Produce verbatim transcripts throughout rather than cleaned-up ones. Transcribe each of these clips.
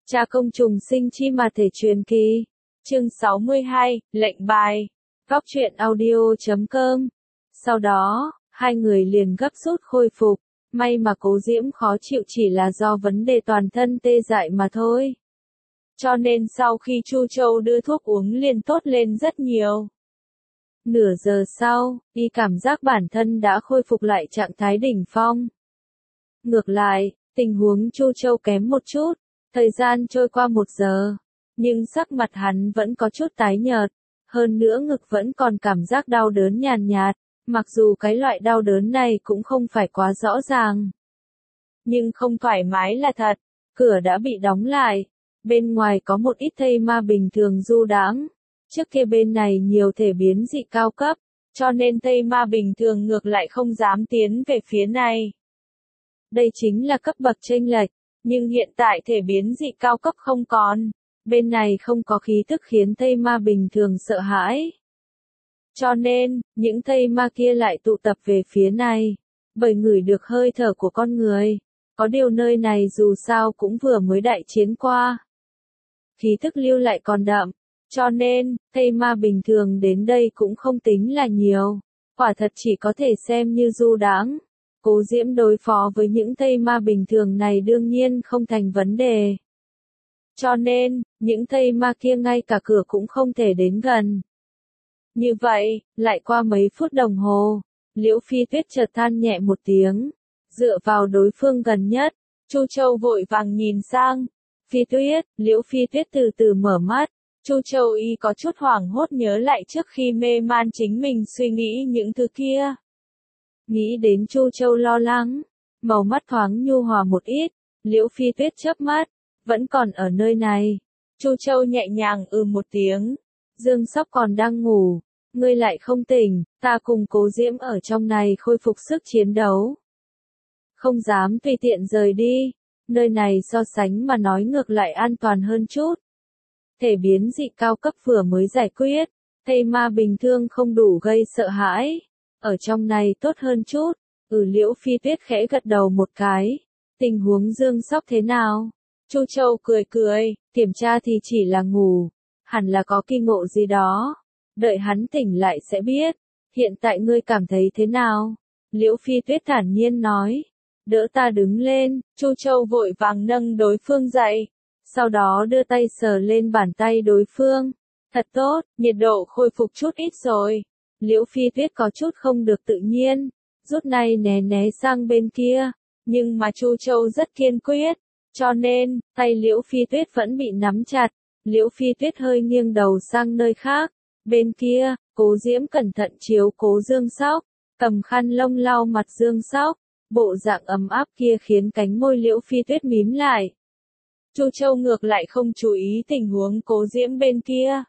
Cha công trùng sinh chi mà thể truyền kỳ. Chương sáu mươi hai, lệnh bài. Góc truyện audio chấm com. Sau đó, hai người liền gấp rút khôi phục. May mà Cố Diễm khó chịu chỉ là do vấn đề toàn thân tê dại mà thôi. Cho nên sau khi Chu Châu đưa thuốc uống liền tốt lên rất nhiều. Nửa giờ sau, y cảm giác bản thân đã khôi phục lại trạng thái đỉnh phong. Ngược lại, tình huống Chu Châu kém một chút. Thời gian trôi qua một giờ, nhưng sắc mặt hắn vẫn có chút tái nhợt, hơn nữa ngực vẫn còn cảm giác đau đớn nhàn nhạt, mặc dù cái loại đau đớn này cũng không phải quá rõ ràng. Nhưng không thoải mái là thật, cửa đã bị đóng lại, bên ngoài có một ít thây ma bình thường du đãng. Trước kia bên này nhiều thể biến dị cao cấp, cho nên thây ma bình thường ngược lại không dám tiến về phía này. Đây chính là cấp bậc chênh lệch. Nhưng hiện tại thể biến dị cao cấp không còn, bên này không có khí tức khiến thây ma bình thường sợ hãi. Cho nên, những thây ma kia lại tụ tập về phía này, bởi ngửi được hơi thở của con người. Có điều nơi này dù sao cũng vừa mới đại chiến qua. Khí tức lưu lại còn đậm, cho nên, thây ma bình thường đến đây cũng không tính là nhiều, quả thật chỉ có thể xem như du đãng. Cố Diễm đối phó với những thây ma bình thường này đương nhiên không thành vấn đề. Cho nên, những thây ma kia ngay cả cửa cũng không thể đến gần. Như vậy, lại qua mấy phút đồng hồ, Liễu Phi Tuyết chợt than nhẹ một tiếng, dựa vào đối phương gần nhất, Chu Châu vội vàng nhìn sang. Phi Tuyết, Liễu Phi Tuyết từ từ mở mắt, Chu Châu y có chút hoảng hốt nhớ lại trước khi mê man chính mình suy nghĩ những thứ kia. Nghĩ đến Chu Châu lo lắng, màu mắt thoáng nhu hòa một ít, Liễu Phi Tuyết chớp mắt, vẫn còn ở nơi này. Chu Châu nhẹ nhàng ừ một tiếng, Dương Sóc còn đang ngủ, ngươi lại không tỉnh, ta cùng Cố Diễm ở trong này khôi phục sức chiến đấu. Không dám tùy tiện rời đi, nơi này so sánh mà nói ngược lại an toàn hơn chút. Thể biến dị cao cấp vừa mới giải quyết, thây ma bình thường không đủ gây sợ hãi. Ở trong này tốt hơn chút, ừ Liễu Phi Tuyết khẽ gật đầu một cái. Tình huống Dương Sóc thế nào? Chu Châu cười cười, kiểm tra thì chỉ là ngủ, hẳn là có kỳ ngộ gì đó. Đợi hắn tỉnh lại sẽ biết, hiện tại ngươi cảm thấy thế nào? Liễu Phi Tuyết thản nhiên nói, đỡ ta đứng lên, Chu Châu vội vàng nâng đối phương dậy, sau đó đưa tay sờ lên bàn tay đối phương. Thật tốt, nhiệt độ khôi phục chút ít rồi. Liễu Phi Tuyết có chút không được tự nhiên, rút này né né sang bên kia, nhưng mà Chu Châu rất kiên quyết, cho nên, tay Liễu Phi Tuyết vẫn bị nắm chặt. Liễu Phi Tuyết hơi nghiêng đầu sang nơi khác, bên kia, Cố Diễm cẩn thận chiếu cố Dương Sóc, cầm khăn lông lau mặt Dương Sóc, bộ dạng ấm áp kia khiến cánh môi Liễu Phi Tuyết mím lại. Chu Châu ngược lại không chú ý tình huống Cố Diễm bên kia.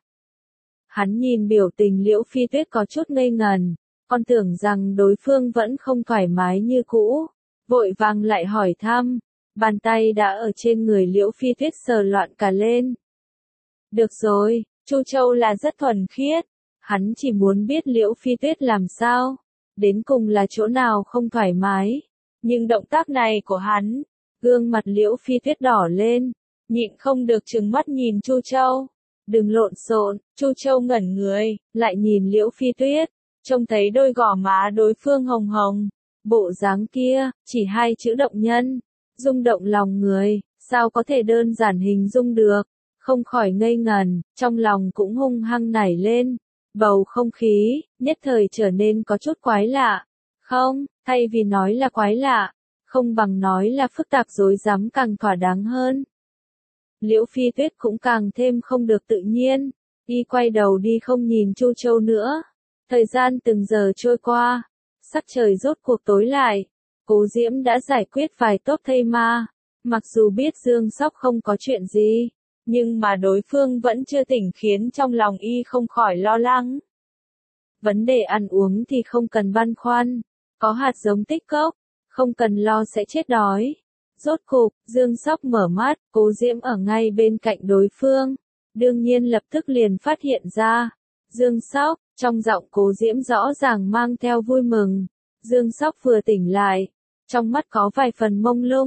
Hắn nhìn biểu tình Liễu Phi Tuyết có chút ngây ngần, còn tưởng rằng đối phương vẫn không thoải mái như cũ, vội vàng lại hỏi thăm, bàn tay đã ở trên người Liễu Phi Tuyết sờ loạn cả lên. Được rồi, Chu Châu là rất thuần khiết, hắn chỉ muốn biết Liễu Phi Tuyết làm sao, đến cùng là chỗ nào không thoải mái, nhưng động tác này của hắn, gương mặt Liễu Phi Tuyết đỏ lên, nhịn không được trừng mắt nhìn Chu Châu. Đừng lộn xộn, Chu Châu ngẩn người, lại nhìn Liễu Phi Tuyết, trông thấy đôi gò má đối phương hồng hồng, bộ dáng kia, chỉ hai chữ động nhân, rung động lòng người, sao có thể đơn giản hình dung được, không khỏi ngây ngần, trong lòng cũng hung hăng nảy lên, bầu không khí, nhất thời trở nên có chút quái lạ, không, thay vì nói là quái lạ, không bằng nói là phức tạp rối rắm càng thỏa đáng hơn. Liễu Phi Tuyết cũng càng thêm không được tự nhiên, y quay đầu đi không nhìn Chu Châu nữa. Thời gian từng giờ trôi qua, sắc trời rốt cuộc tối lại, Cố Diễm đã giải quyết vài tốp thây ma, mặc dù biết Dương Sóc không có chuyện gì, nhưng mà đối phương vẫn chưa tỉnh khiến trong lòng y không khỏi lo lắng. Vấn đề ăn uống thì không cần băn khoăn, có hạt giống tích cốc, không cần lo sẽ chết đói. Rốt cục, Dương Sóc mở mắt, Cố Diễm ở ngay bên cạnh đối phương, đương nhiên lập tức liền phát hiện ra. Dương Sóc, trong giọng Cố Diễm rõ ràng mang theo vui mừng. Dương Sóc vừa tỉnh lại, trong mắt có vài phần mông lung,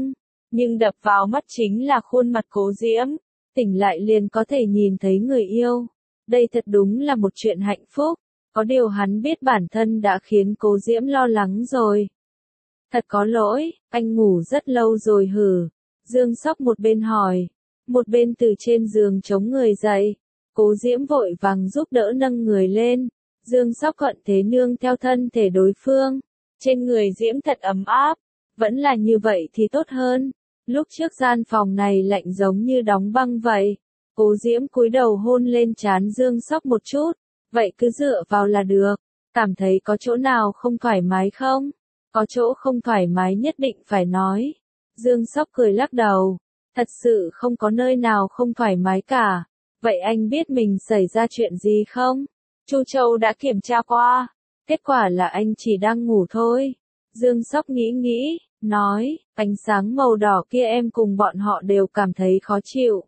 Nhưng đập vào mắt chính là khuôn mặt Cố Diễm, tỉnh lại liền có thể nhìn thấy người yêu. Đây thật đúng là một chuyện hạnh phúc, có điều hắn biết bản thân đã khiến Cố Diễm lo lắng rồi. Thật có lỗi, anh ngủ rất lâu rồi hử? Dương Sóc một bên hỏi, một bên từ trên giường chống người dậy. Cố Diễm vội vàng giúp đỡ nâng người lên. Dương Sóc thuận thế nương theo thân thể đối phương. Trên người Diễm thật ấm áp, vẫn là như vậy thì tốt hơn. Lúc trước gian phòng này lạnh giống như đóng băng vậy. Cố Diễm cúi đầu hôn lên trán Dương Sóc một chút, vậy cứ dựa vào là được. Cảm thấy có chỗ nào không thoải mái không? Có chỗ không thoải mái nhất định phải nói. Dương Sóc cười lắc đầu, thật sự không có nơi nào không thoải mái cả. Vậy anh biết mình xảy ra chuyện gì không? Chu Châu đã kiểm tra qua, kết quả là anh chỉ đang ngủ thôi. Dương Sóc nghĩ nghĩ, nói, ánh sáng màu đỏ kia em cùng bọn họ đều cảm thấy khó chịu.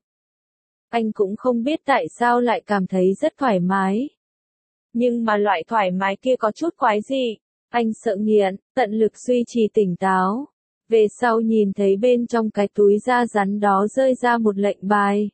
Anh cũng không biết tại sao lại cảm thấy rất thoải mái. Nhưng mà loại thoải mái kia có chút quái dị. Anh sợ nghiện, tận lực duy trì tỉnh táo. Về sau nhìn thấy bên trong cái túi da rắn đó rơi ra một lệnh bài.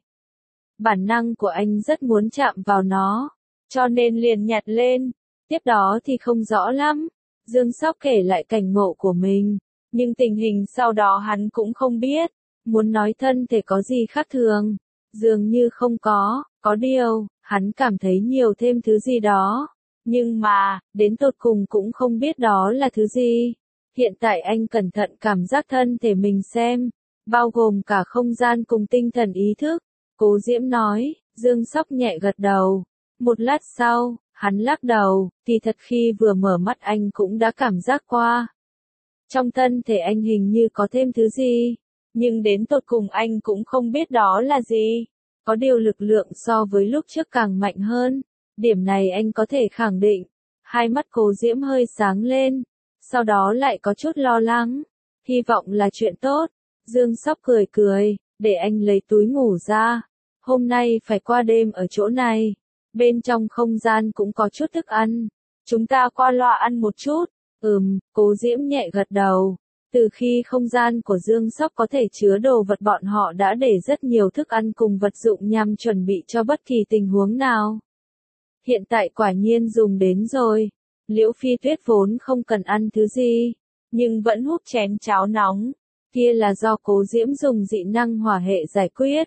Bản năng của anh rất muốn chạm vào nó, cho nên liền nhặt lên. Tiếp đó thì không rõ lắm. Dương Sóc kể lại cảnh ngộ của mình, nhưng tình hình sau đó hắn cũng không biết. Muốn nói thân thể có gì khác thường, dường như không có, có điều, hắn cảm thấy nhiều thêm thứ gì đó. Nhưng mà, đến tột cùng cũng không biết đó là thứ gì. Hiện tại anh cẩn thận cảm giác thân thể mình xem, bao gồm cả không gian cùng tinh thần ý thức. Cố Diễm nói, Dương Sóc nhẹ gật đầu. Một lát sau, hắn lắc đầu, thì thật khi vừa mở mắt anh cũng đã cảm giác qua. Trong thân thể anh hình như có thêm thứ gì, nhưng đến tột cùng anh cũng không biết đó là gì. Có điều lực lượng so với lúc trước càng mạnh hơn. Điểm này anh có thể khẳng định. Hai mắt Cố Diễm hơi sáng lên, sau đó lại có chút lo lắng. Hy vọng là chuyện tốt. Dương Sóc cười cười, để anh lấy túi ngủ ra. Hôm nay phải qua đêm ở chỗ này. Bên trong không gian cũng có chút thức ăn. Chúng ta qua loa ăn một chút. Ừm, Cố Diễm nhẹ gật đầu. Từ khi không gian của Dương Sóc có thể chứa đồ vật bọn họ đã để rất nhiều thức ăn cùng vật dụng nhằm chuẩn bị cho bất kỳ tình huống nào. Hiện tại quả nhiên dùng đến rồi. Liễu Phi Tuyết vốn không cần ăn thứ gì, nhưng vẫn húp chén cháo nóng. Kia là do Cố Diễm dùng dị năng hỏa hệ giải quyết.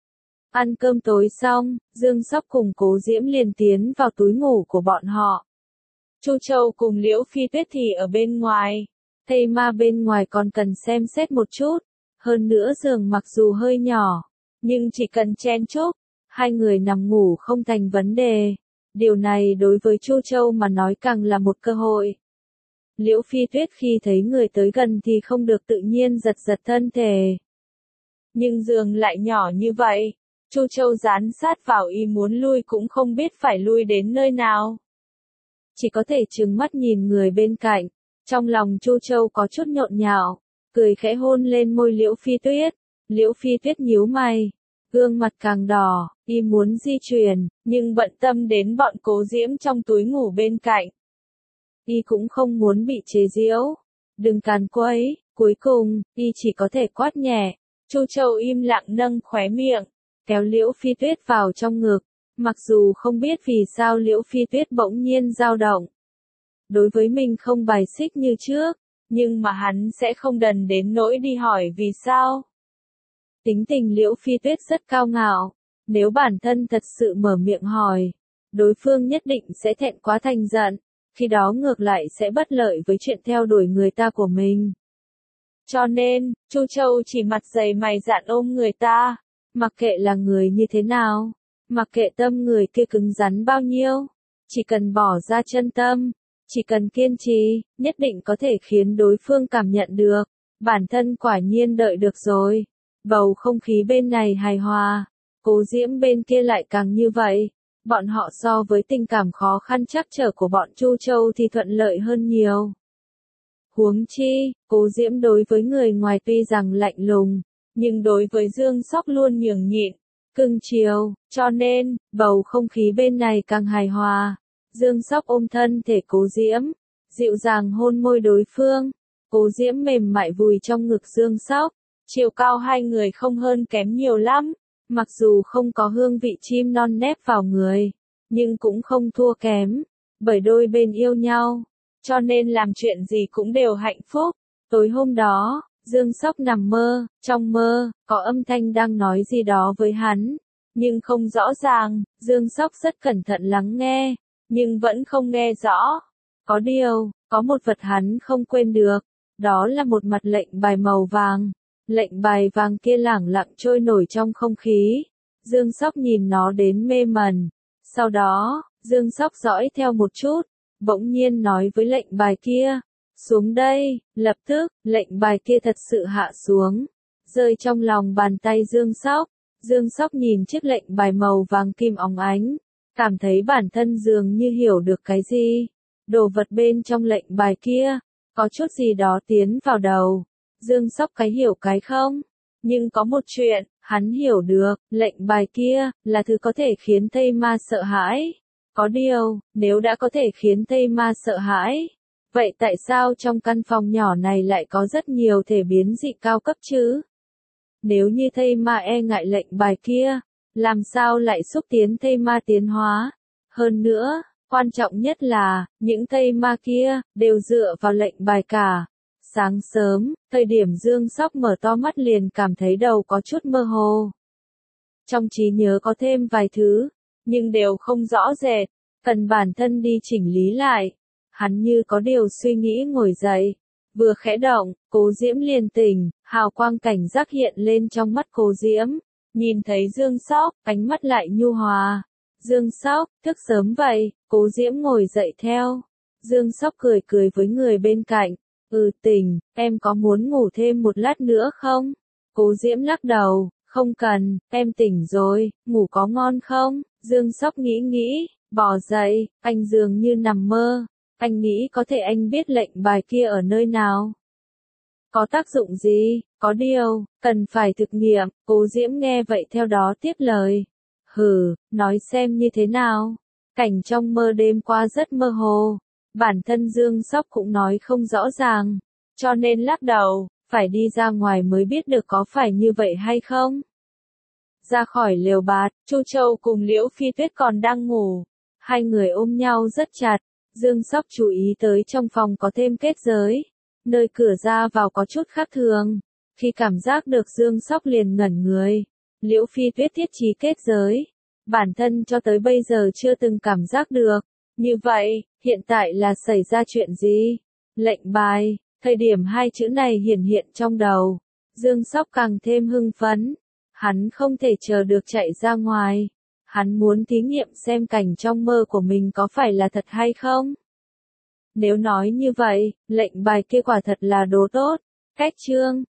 Ăn cơm tối xong, Dương Sóc cùng Cố Diễm liền tiến vào túi ngủ của bọn họ. Chu Châu cùng Liễu Phi Tuyết thì ở bên ngoài. Thây ma bên ngoài còn cần xem xét một chút. Hơn nữa giường mặc dù hơi nhỏ, nhưng chỉ cần chen chúc, hai người nằm ngủ không thành vấn đề. Điều này đối với Chu Châu mà nói càng là một cơ hội. Liễu Phi Tuyết khi thấy người tới gần thì không được tự nhiên giật giật thân thể. Nhưng giường lại nhỏ như vậy, Chu Châu dán sát vào y muốn lui cũng không biết phải lui đến nơi nào. Chỉ có thể trừng mắt nhìn người bên cạnh, trong lòng Chu Châu có chút nhộn nhạo, cười khẽ hôn lên môi Liễu Phi Tuyết. Liễu Phi Tuyết nhíu mày, gương mặt càng đỏ, y muốn di chuyển, nhưng bận tâm đến bọn Cố Diễm trong túi ngủ bên cạnh. Y cũng không muốn bị chế giễu, đừng càn quấy, cuối cùng, y chỉ có thể quát nhẹ. Chu Châu im lặng nâng khóe miệng, kéo Liễu Phi Tuyết vào trong ngực, mặc dù không biết vì sao Liễu Phi Tuyết bỗng nhiên dao động. Đối với mình không bài xích như trước, nhưng mà hắn sẽ không đần đến nỗi đi hỏi vì sao. Tính tình Liễu Phi Tuyết rất cao ngạo, nếu bản thân thật sự mở miệng hỏi, đối phương nhất định sẽ thẹn quá thành giận, khi đó ngược lại sẽ bất lợi với chuyện theo đuổi người ta của mình. Cho nên, Chu Châu chỉ mặt dày mày dạn ôm người ta, mặc kệ là người như thế nào, mặc kệ tâm người kia cứng rắn bao nhiêu, chỉ cần bỏ ra chân tâm, chỉ cần kiên trì, nhất định có thể khiến đối phương cảm nhận được, bản thân quả nhiên đợi được rồi. Bầu không khí bên này hài hòa, Cố Diễm bên kia lại càng như vậy. Bọn họ so với tình cảm khó khăn trắc trở của bọn Chu Châu thì thuận lợi hơn nhiều. Huống chi, Cố Diễm đối với người ngoài tuy rằng lạnh lùng, nhưng đối với Dương Sóc luôn nhường nhịn, cưng chiều, cho nên, bầu không khí bên này càng hài hòa. Dương Sóc ôm thân thể Cố Diễm, dịu dàng hôn môi đối phương. Cố Diễm mềm mại vùi trong ngực Dương Sóc, Chiều cao hai người không hơn kém nhiều lắm, mặc dù không có hương vị chim non nép vào người, nhưng cũng không thua kém, bởi đôi bên yêu nhau, cho nên làm chuyện gì cũng đều hạnh phúc. Tối hôm đó, Dương Sóc nằm mơ, trong mơ, có âm thanh đang nói gì đó với hắn, nhưng không rõ ràng. Dương Sóc rất cẩn thận lắng nghe, nhưng vẫn không nghe rõ. Có điều, có một vật hắn không quên được, đó là một mặt lệnh bài màu vàng. Lệnh bài vàng kia lẳng lặng trôi nổi trong không khí. Dương Sóc nhìn nó đến mê mẩn. Sau đó, Dương Sóc dõi theo một chút, bỗng nhiên nói với lệnh bài kia, xuống đây. Lập tức, lệnh bài kia thật sự hạ xuống, rơi trong lòng bàn tay Dương Sóc. Dương Sóc nhìn chiếc lệnh bài màu vàng kim óng ánh, cảm thấy bản thân dường như hiểu được cái gì. Đồ vật bên trong lệnh bài kia, có chút gì đó tiến vào đầu. Dương Sóc cái hiểu cái không, nhưng có một chuyện, hắn hiểu được, lệnh bài kia, là thứ có thể khiến Tây Ma sợ hãi. Có điều, nếu đã có thể khiến Tây Ma sợ hãi, vậy tại sao trong căn phòng nhỏ này lại có rất nhiều thể biến dị cao cấp chứ? Nếu như Tây Ma e ngại lệnh bài kia, làm sao lại xúc tiến Tây Ma tiến hóa? Hơn nữa, quan trọng nhất là, những Tây Ma kia, đều dựa vào lệnh bài cả. Sáng sớm, thời điểm Dương Sóc mở to mắt liền cảm thấy đầu có chút mơ hồ. Trong trí nhớ có thêm vài thứ, nhưng đều không rõ rệt, cần bản thân đi chỉnh lý lại. Hắn như có điều suy nghĩ ngồi dậy, vừa khẽ động, Cố Diễm liền tỉnh, hào quang cảnh giác hiện lên trong mắt Cố Diễm. Nhìn thấy Dương Sóc, ánh mắt lại nhu hòa. Dương Sóc, thức sớm vậy? Cố Diễm ngồi dậy theo. Dương Sóc cười cười với người bên cạnh. Ừ tỉnh, em có muốn ngủ thêm một lát nữa không? Cố Diễm lắc đầu, không cần, em tỉnh rồi, ngủ có ngon không? Dương Sóc nghĩ nghĩ, bò dậy, anh dường như nằm mơ. Anh nghĩ có thể anh biết lệnh bài kia ở nơi nào? Có tác dụng gì? Có điều, cần phải thực nghiệm. Cố Diễm nghe vậy theo đó tiếp lời. Hừ, nói xem như thế nào? Cảnh trong mơ đêm qua rất mơ hồ. Bản thân Dương Sóc cũng nói không rõ ràng, cho nên lắc đầu, phải đi ra ngoài mới biết được có phải như vậy hay không. Ra khỏi lều bạt, Chu Châu cùng Liễu Phi Tuyết còn đang ngủ, hai người ôm nhau rất chặt. Dương Sóc chú ý tới trong phòng có thêm kết giới, nơi cửa ra vào có chút khác thường. Khi cảm giác được Dương Sóc liền ngẩn người. Liễu Phi Tuyết thiết trí kết giới, bản thân cho tới bây giờ chưa từng cảm giác được. Như vậy, hiện tại là xảy ra chuyện gì? Lệnh bài, thời điểm hai chữ này hiển hiện trong đầu. Dương Sóc càng thêm hưng phấn. Hắn không thể chờ được chạy ra ngoài. Hắn muốn thí nghiệm xem cảnh trong mơ của mình có phải là thật hay không. Nếu nói như vậy, lệnh bài kia quả thật là đồ tốt. Cách chương